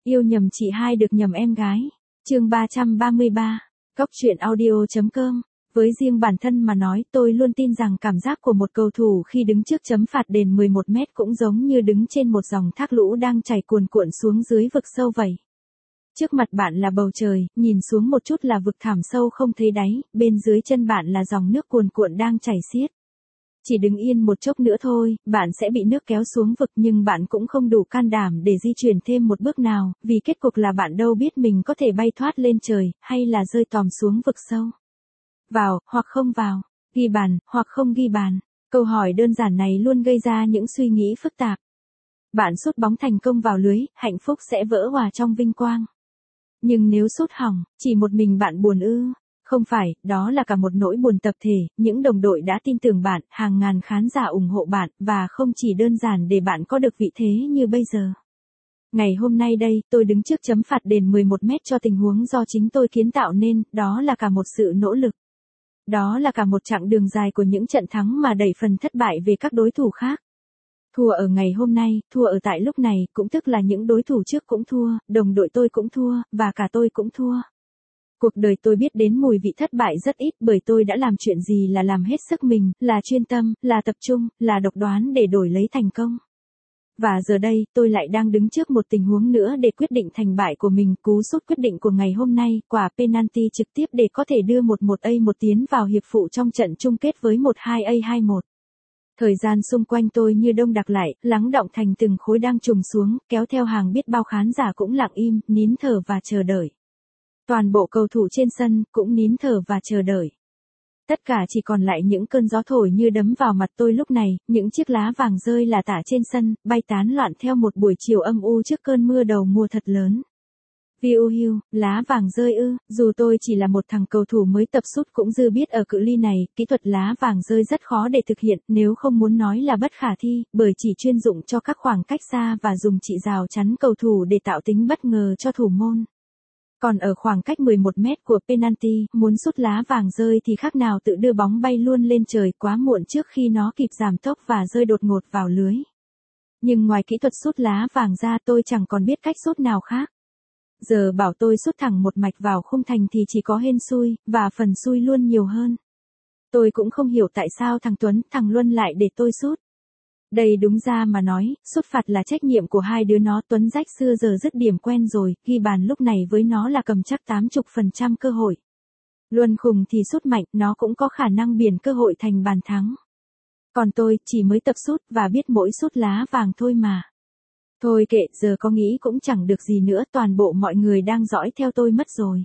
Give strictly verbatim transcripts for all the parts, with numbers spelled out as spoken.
Yêu nhầm chị hai được nhầm em gái. Chương ba trăm ba mươi ba. Góc truyện audio chấm com. Với riêng bản thân mà nói, tôi luôn tin rằng cảm giác của một cầu thủ khi đứng trước chấm phạt đền mười một mét cũng giống như đứng trên một dòng thác lũ đang chảy cuồn cuộn xuống dưới vực sâu vậy. Trước mặt bạn là bầu trời, nhìn xuống một chút là vực thẳm sâu không thấy đáy, bên dưới chân bạn là dòng nước cuồn cuộn đang chảy xiết. Chỉ đứng yên một chốc nữa thôi, bạn sẽ bị nước kéo xuống vực, nhưng bạn cũng không đủ can đảm để di chuyển thêm một bước nào, vì kết cục là bạn đâu biết mình có thể bay thoát lên trời, hay là rơi tòm xuống vực sâu. Vào, hoặc không vào, ghi bàn, hoặc không ghi bàn. Câu hỏi đơn giản này luôn gây ra những suy nghĩ phức tạp. Bạn sút bóng thành công vào lưới, hạnh phúc sẽ vỡ hòa trong vinh quang. Nhưng nếu sút hỏng, chỉ một mình bạn buồn ư? Không phải, đó là cả một nỗi buồn tập thể, những đồng đội đã tin tưởng bạn, hàng ngàn khán giả ủng hộ bạn, và không chỉ đơn giản để bạn có được vị thế như bây giờ. Ngày hôm nay đây, tôi đứng trước chấm phạt đền mười một mét cho tình huống do chính tôi kiến tạo nên, đó là cả một sự nỗ lực. Đó là cả một chặng đường dài của những trận thắng mà đẩy phần thất bại về các đối thủ khác. Thua ở ngày hôm nay, thua ở tại lúc này, cũng tức là những đối thủ trước cũng thua, đồng đội tôi cũng thua, và cả tôi cũng thua. Cuộc đời tôi biết đến mùi vị thất bại rất ít, bởi tôi đã làm chuyện gì là làm hết sức mình, là chuyên tâm, là tập trung, là độc đoán để đổi lấy thành công. Và giờ đây, tôi lại đang đứng trước một tình huống nữa để quyết định thành bại của mình. Cú sút quyết định của ngày hôm nay, quả penalty trực tiếp để có thể đưa một một A một tiến vào hiệp phụ trong trận chung kết với một hai A hai một. Thời gian xung quanh tôi như đông đặc lại, lắng đọng thành từng khối đang trùng xuống, kéo theo hàng biết bao khán giả cũng lặng im, nín thở và chờ đợi. Toàn bộ cầu thủ trên sân cũng nín thở và chờ đợi. Tất cả chỉ còn lại những cơn gió thổi như đấm vào mặt tôi lúc này, những chiếc lá vàng rơi lả tả trên sân, bay tán loạn theo một buổi chiều âm u trước cơn mưa đầu mùa thật lớn. Viu hiu, lá vàng rơi ư? Dù tôi chỉ là một thằng cầu thủ mới tập sút cũng dư biết ở cự ly này, kỹ thuật lá vàng rơi rất khó để thực hiện, nếu không muốn nói là bất khả thi, bởi chỉ chuyên dụng cho các khoảng cách xa và dùng chỉ rào chắn cầu thủ để tạo tính bất ngờ cho thủ môn. Còn ở khoảng cách mười một mét của penalty, muốn sút lá vàng rơi thì khác nào tự đưa bóng bay luôn lên trời, quá muộn trước khi nó kịp giảm tốc và rơi đột ngột vào lưới. Nhưng ngoài kỹ thuật sút lá vàng ra tôi chẳng còn biết cách sút nào khác. Giờ bảo tôi sút thẳng một mạch vào khung thành thì chỉ có hên xui, và phần xui luôn nhiều hơn. Tôi cũng không hiểu tại sao thằng Tuấn, thằng Luân lại để tôi sút. Đây đúng ra mà nói, sút phạt là trách nhiệm của hai đứa nó. Tuấn rách xưa giờ dứt điểm quen rồi, ghi bàn lúc này với nó là cầm chắc tám mươi phần trăm cơ hội. Luân khùng thì sút mạnh, nó cũng có khả năng biển cơ hội thành bàn thắng. Còn tôi, chỉ mới tập sút và biết mỗi sút lá vàng thôi mà. Thôi kệ, giờ có nghĩ cũng chẳng được gì nữa, toàn bộ mọi người đang dõi theo tôi mất rồi.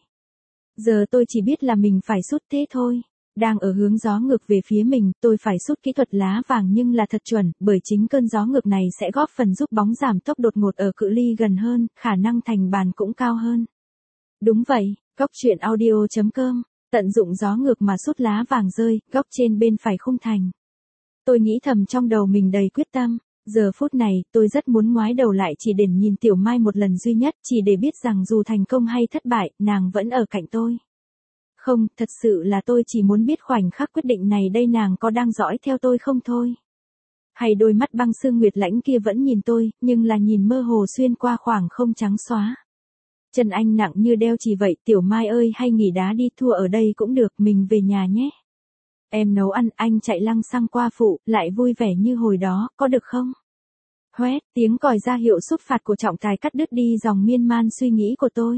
Giờ tôi chỉ biết là mình phải sút thế thôi. Đang ở hướng gió ngược về phía mình, tôi phải sút kỹ thuật lá vàng nhưng là thật chuẩn, bởi chính cơn gió ngược này sẽ góp phần giúp bóng giảm tốc đột ngột ở cự ly gần hơn, khả năng thành bàn cũng cao hơn. Đúng vậy, góc truyện audio chấm com, tận dụng gió ngược mà sút lá vàng rơi, góc trên bên phải khung thành. Tôi nghĩ thầm trong đầu mình đầy quyết tâm. Giờ phút này, tôi rất muốn ngoái đầu lại chỉ để nhìn Tiểu Mai một lần duy nhất, chỉ để biết rằng dù thành công hay thất bại, nàng vẫn ở cạnh tôi. Không, thật sự là tôi chỉ muốn biết khoảnh khắc quyết định này đây nàng có đang dõi theo tôi không thôi. Hay đôi mắt băng sương nguyệt lãnh kia vẫn nhìn tôi, nhưng là nhìn mơ hồ xuyên qua khoảng không trắng xóa. Chân anh nặng như đeo chì vậy, Tiểu Mai ơi hay nghỉ đá đi, thua ở đây cũng được, mình về nhà nhé. Em nấu ăn, anh chạy lăng xăng qua phụ, lại vui vẻ như hồi đó, có được không? Hoét, tiếng còi ra hiệu sút phạt của trọng tài cắt đứt đi dòng miên man suy nghĩ của tôi.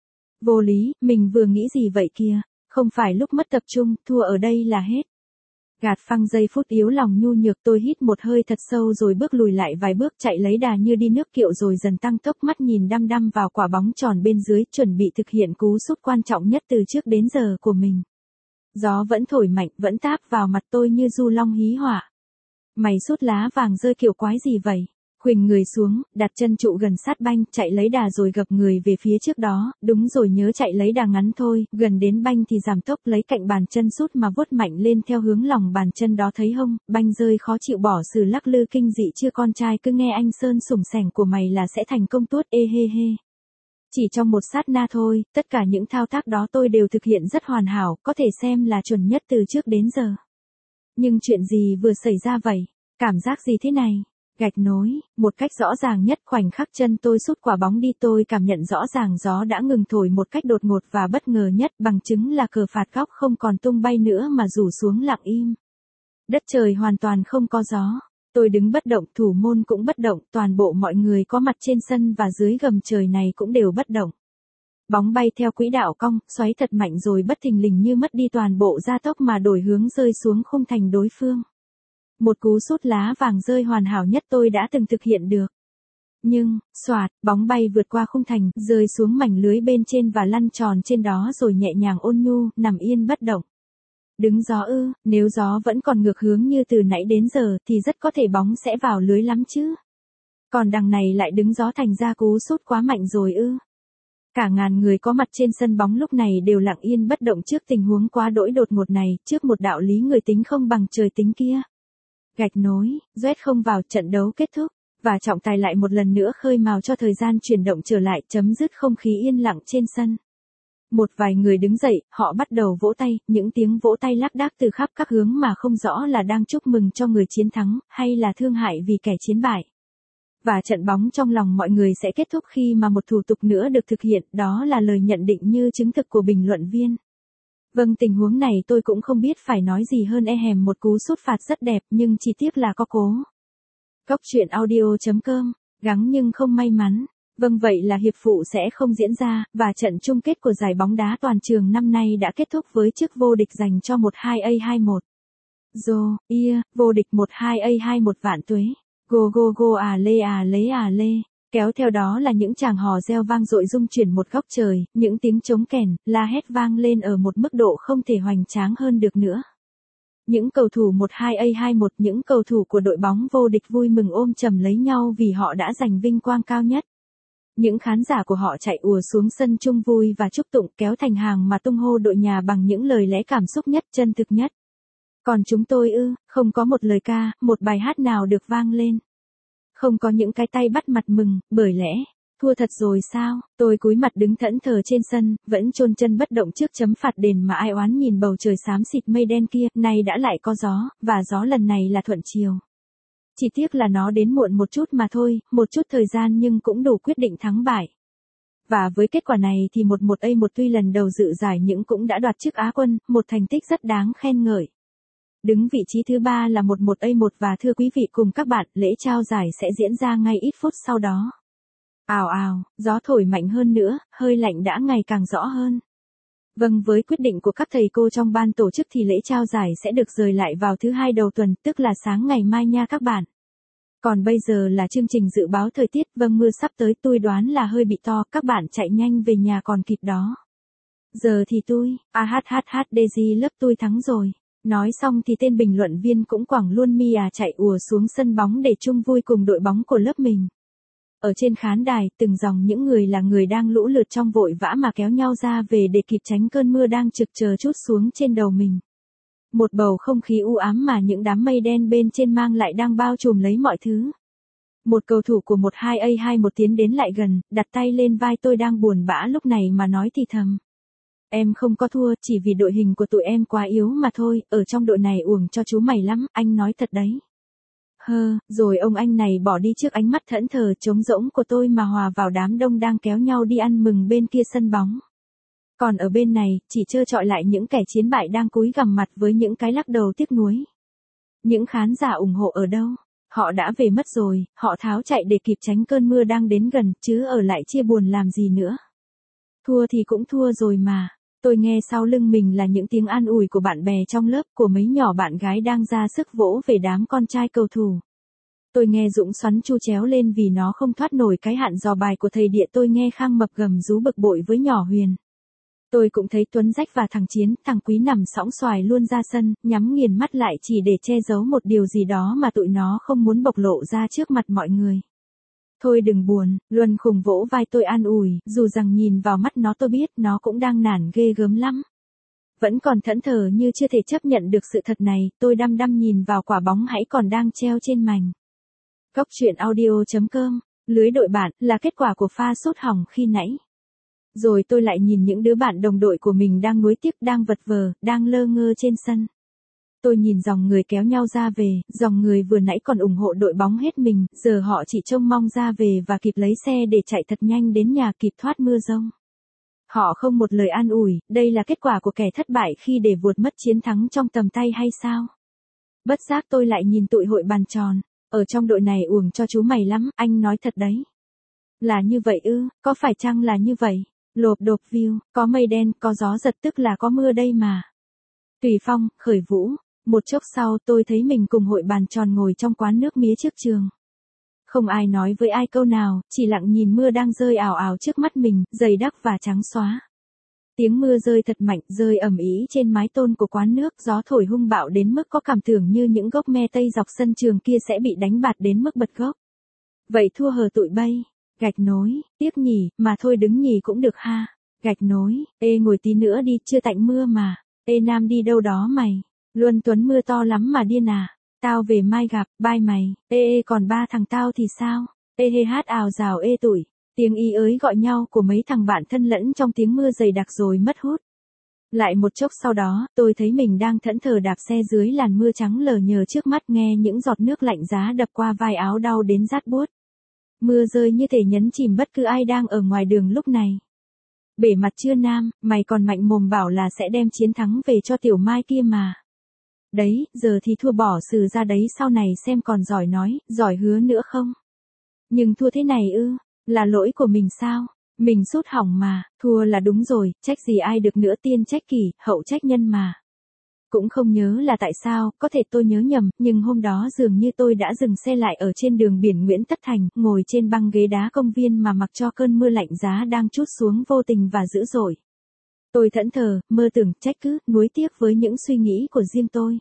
Vô lý, mình vừa nghĩ gì vậy kìa? Không phải lúc mất tập trung, thua ở đây là hết. Gạt phăng giây phút yếu lòng nhu nhược, tôi hít một hơi thật sâu rồi bước lùi lại vài bước, chạy lấy đà như đi nước kiệu rồi dần tăng tốc, mắt nhìn đăm đăm vào quả bóng tròn bên dưới, chuẩn bị thực hiện cú sút quan trọng nhất từ trước đến giờ của mình. Gió vẫn thổi mạnh, vẫn táp vào mặt tôi như du long hí hỏa. Mày sút lá vàng rơi kiểu quái gì vậy? Khuỳnh người xuống, đặt chân trụ gần sát banh, chạy lấy đà rồi gập người về phía trước đó, đúng rồi nhớ chạy lấy đà ngắn thôi, gần đến banh thì giảm tốc lấy cạnh bàn chân sút mà vuốt mạnh lên theo hướng lòng bàn chân đó thấy không, banh rơi khó chịu bỏ sự lắc lư kinh dị chưa con trai cứ nghe anh Sơn sủng sẻng của mày là sẽ thành công tuốt ê hê hê. Chỉ trong một sát na thôi, tất cả những thao tác đó tôi đều thực hiện rất hoàn hảo, có thể xem là chuẩn nhất từ trước đến giờ. Nhưng chuyện gì vừa xảy ra vậy? Cảm giác gì thế này? Gạch nối, một cách rõ ràng nhất khoảnh khắc chân tôi sút quả bóng đi tôi cảm nhận rõ ràng gió đã ngừng thổi một cách đột ngột và bất ngờ nhất bằng chứng là cờ phạt góc không còn tung bay nữa mà rủ xuống lặng im. Đất trời hoàn toàn không có gió. Tôi đứng bất động, thủ môn cũng bất động, toàn bộ mọi người có mặt trên sân và dưới gầm trời này cũng đều bất động. Bóng bay theo quỹ đạo cong, xoáy thật mạnh rồi bất thình lình như mất đi toàn bộ gia tốc mà đổi hướng rơi xuống khung thành đối phương. Một cú sút lá vàng rơi hoàn hảo nhất tôi đã từng thực hiện được. Nhưng, xoạt, bóng bay vượt qua khung thành, rơi xuống mảnh lưới bên trên và lăn tròn trên đó rồi nhẹ nhàng ôn nhu, nằm yên bất động. Đứng gió ư, nếu gió vẫn còn ngược hướng như từ nãy đến giờ thì rất có thể bóng sẽ vào lưới lắm chứ. Còn đằng này lại đứng gió thành ra cú sút quá mạnh rồi ư. Cả ngàn người có mặt trên sân bóng lúc này đều lặng yên bất động trước tình huống quá đỗi đột ngột này, trước một đạo lý người tính không bằng trời tính kia. Gạch nối, doét không vào, trận đấu kết thúc, và trọng tài lại một lần nữa khơi mào cho thời gian chuyển động trở lại, chấm dứt không khí yên lặng trên sân. Một vài người đứng dậy, họ bắt đầu vỗ tay, những tiếng vỗ tay lác đác từ khắp các hướng mà không rõ là đang chúc mừng cho người chiến thắng, hay là thương hại vì kẻ chiến bại. Và trận bóng trong lòng mọi người sẽ kết thúc khi mà một thủ tục nữa được thực hiện, đó là lời nhận định như chứng thực của bình luận viên. Vâng, tình huống này tôi cũng không biết phải nói gì hơn, e hèm một cú sút phạt rất đẹp nhưng chỉ tiếc là có cố. Cốc truyện audio chấm com, gắng nhưng không may mắn. Vâng, vậy là hiệp phụ sẽ không diễn ra, và trận chung kết của giải bóng đá toàn trường năm nay đã kết thúc với chức vô địch dành cho một hai A hai một. Dô, ia, vô địch một hai A hai một vạn tuế. Go go go à lê à lê à lê. Kéo theo đó là những tràng hò reo vang dội rung chuyển một góc trời, những tiếng trống kèn, la hét vang lên ở một mức độ không thể hoành tráng hơn được nữa. Những cầu thủ một hai A hai một, những cầu thủ của đội bóng vô địch vui mừng ôm chầm lấy nhau vì họ đã giành vinh quang cao nhất. Những khán giả của họ chạy ùa xuống sân chung vui và chúc tụng, kéo thành hàng mà tung hô đội nhà bằng những lời lẽ cảm xúc nhất, chân thực nhất. Còn chúng tôi ư, không có một lời ca, một bài hát nào được vang lên. Không có những cái tay bắt mặt mừng, bởi lẽ, thua thật rồi sao? Tôi cúi mặt đứng thẫn thờ trên sân, vẫn chôn chân bất động trước chấm phạt đền mà ai oán nhìn bầu trời xám xịt mây đen kia, nay đã lại có gió, và gió lần này là thuận chiều. Chỉ tiếc là nó đến muộn một chút mà thôi, một chút thời gian nhưng cũng đủ quyết định thắng bại. Và với kết quả này thì một một A một tuy lần đầu dự giải nhưng cũng đã đoạt chức Á quân, một thành tích rất đáng khen ngợi. Đứng vị trí thứ ba là một một A một và thưa quý vị cùng các bạn, lễ trao giải sẽ diễn ra ngay ít phút sau đó. Ào ào, gió thổi mạnh hơn nữa, hơi lạnh đã ngày càng rõ hơn. Vâng, với quyết định của các thầy cô trong ban tổ chức thì lễ trao giải sẽ được dời lại vào thứ hai đầu tuần, tức là sáng ngày mai nha các bạn. Còn bây giờ là chương trình dự báo thời tiết, vâng mưa sắp tới tôi đoán là hơi bị to, các bạn chạy nhanh về nhà còn kịp đó. Giờ thì tôi, ahhhd lớp tôi thắng rồi. Nói xong thì tên bình luận viên cũng quẳng luôn mi à chạy ùa xuống sân bóng để chung vui cùng đội bóng của lớp mình. Ở trên khán đài, từng dòng những người là người đang lũ lượt trong vội vã mà kéo nhau ra về để kịp tránh cơn mưa đang trực chờ trút xuống trên đầu mình. Một bầu không khí u ám mà những đám mây đen bên trên mang lại đang bao trùm lấy mọi thứ. Một cầu thủ của một hai A hai một tiến đến lại gần, đặt tay lên vai tôi đang buồn bã lúc này mà nói thì thầm. Em không có thua, chỉ vì đội hình của tụi em quá yếu mà thôi, ở trong đội này uổng cho chú mày lắm, anh nói thật đấy. Hơ, rồi ông anh này bỏ đi trước ánh mắt thẫn thờ trống rỗng của tôi mà hòa vào đám đông đang kéo nhau đi ăn mừng bên kia sân bóng. Còn ở bên này, chỉ trơ trọi lại những kẻ chiến bại đang cúi gằm mặt với những cái lắc đầu tiếc nuối. Những khán giả ủng hộ ở đâu? Họ đã về mất rồi, họ tháo chạy để kịp tránh cơn mưa đang đến gần, chứ ở lại chia buồn làm gì nữa. Thua thì cũng thua rồi mà. Tôi nghe sau lưng mình là những tiếng an ủi của bạn bè trong lớp, của mấy nhỏ bạn gái đang ra sức vỗ về đám con trai cầu thủ. Tôi nghe Dũng xoắn chu chéo lên vì nó không thoát nổi cái hạn dò bài của thầy địa. Tôi nghe Khang mập gầm rú bực bội với nhỏ Huyền. Tôi cũng thấy Tuấn Rách và thằng Chiến, thằng Quý nằm sõng xoài luôn ra sân, nhắm nghiền mắt lại chỉ để che giấu một điều gì đó mà tụi nó không muốn bộc lộ ra trước mặt mọi người. Thôi đừng buồn, Luân khùng vỗ vai tôi an ủi, dù rằng nhìn vào mắt nó tôi biết nó cũng đang nản ghê gớm lắm. Vẫn còn thẫn thờ như chưa thể chấp nhận được sự thật này, tôi đăm đăm nhìn vào quả bóng hãy còn đang treo trên mành. Cốc truyện audio chấm com, lưới đội bạn, là kết quả của pha sút hỏng khi nãy. Rồi tôi lại nhìn những đứa bạn đồng đội của mình đang nuối tiếc, đang vật vờ, đang lơ ngơ trên sân. Tôi nhìn dòng người kéo nhau ra về, dòng người vừa nãy còn ủng hộ đội bóng hết mình, giờ họ chỉ trông mong ra về và kịp lấy xe để chạy thật nhanh đến nhà kịp thoát mưa giông. Họ không một lời an ủi, đây là kết quả của kẻ thất bại khi để vụt mất chiến thắng trong tầm tay hay sao? Bất giác tôi lại nhìn tụi hội bàn tròn, ở trong đội này uổng cho chú mày lắm, anh nói thật đấy. Là như vậy ư, có phải chăng là như vậy? Lộp độp view, có mây đen, có gió giật tức là có mưa đây mà. Tùy phong, khởi vũ, một chốc sau tôi thấy mình cùng hội bàn tròn ngồi trong quán nước mía trước trường. Không ai nói với ai câu nào, chỉ lặng nhìn mưa đang rơi ào ào trước mắt mình, dày đặc và trắng xóa. Tiếng mưa rơi thật mạnh, rơi ầm ĩ trên mái tôn của quán nước, gió thổi hung bạo đến mức có cảm tưởng như những gốc me tây dọc sân trường kia sẽ bị đánh bạt đến mức bật gốc. Vậy thua hờ tụi bay. Gạch nối, tiếc nhỉ, mà thôi đứng nhì cũng được ha. Gạch nối, ê ngồi tí nữa đi, chưa tạnh mưa mà. Ê Nam đi đâu đó mày. Luân Tuấn mưa to lắm mà điên à. Tao về mai gặp, bye mày. Ê ê còn ba thằng tao thì sao? Ê hê hát ào rào ê tủi. Tiếng y ới gọi nhau của mấy thằng bạn thân lẫn trong tiếng mưa dày đặc rồi mất hút. Lại một chốc sau đó, tôi thấy mình đang thẫn thờ đạp xe dưới làn mưa trắng lờ nhờ trước mắt, nghe những giọt nước lạnh giá đập qua vai áo đau đến rát buốt. Mưa rơi như thể nhấn chìm bất cứ ai đang ở ngoài đường lúc này. Bể mặt chưa Nam, mày còn mạnh mồm bảo là sẽ đem chiến thắng về cho Tiểu Mai kia mà. Đấy, giờ thì thua bỏ xử ra đấy, sau này xem còn giỏi nói, giỏi hứa nữa không. Nhưng thua thế này ư, là lỗi của mình sao? Mình sút hỏng mà, thua là đúng rồi, trách gì ai được nữa, tiên trách kỷ, hậu trách nhân mà. Cũng không nhớ là tại sao, có thể tôi nhớ nhầm, nhưng hôm đó dường như tôi đã dừng xe lại ở trên đường biển Nguyễn Tất Thành, ngồi trên băng ghế đá công viên mà mặc cho cơn mưa lạnh giá đang trút xuống vô tình và dữ dội. Tôi thẫn thờ, mơ tưởng, trách cứ, nuối tiếc với những suy nghĩ của riêng tôi.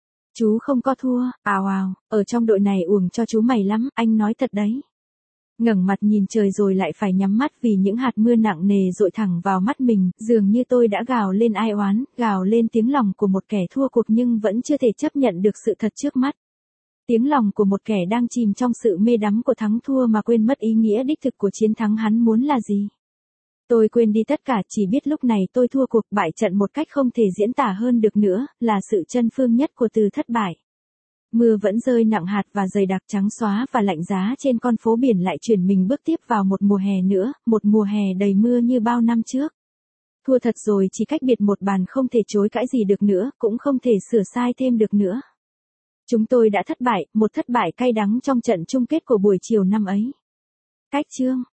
Chú không có thua, ào ào, ở trong đội này uổng cho chú mày lắm, anh nói thật đấy. Ngẩng mặt nhìn trời rồi lại phải nhắm mắt vì những hạt mưa nặng nề dội thẳng vào mắt mình, dường như tôi đã gào lên ai oán, gào lên tiếng lòng của một kẻ thua cuộc nhưng vẫn chưa thể chấp nhận được sự thật trước mắt. Tiếng lòng của một kẻ đang chìm trong sự mê đắm của thắng thua mà quên mất ý nghĩa đích thực của chiến thắng hắn muốn là gì. Tôi quên đi tất cả, chỉ biết lúc này tôi thua cuộc, bại trận một cách không thể diễn tả hơn được nữa, là sự chân phương nhất của từ thất bại. Mưa vẫn rơi nặng hạt và dày đặc trắng xóa và lạnh giá trên con phố biển lại chuyển mình bước tiếp vào một mùa hè nữa, một mùa hè đầy mưa như bao năm trước. Thua thật rồi, chỉ cách biệt một bàn, không thể chối cãi gì được nữa, cũng không thể sửa sai thêm được nữa. Chúng tôi đã thất bại, một thất bại cay đắng trong trận chung kết của buổi chiều năm ấy. Cách chương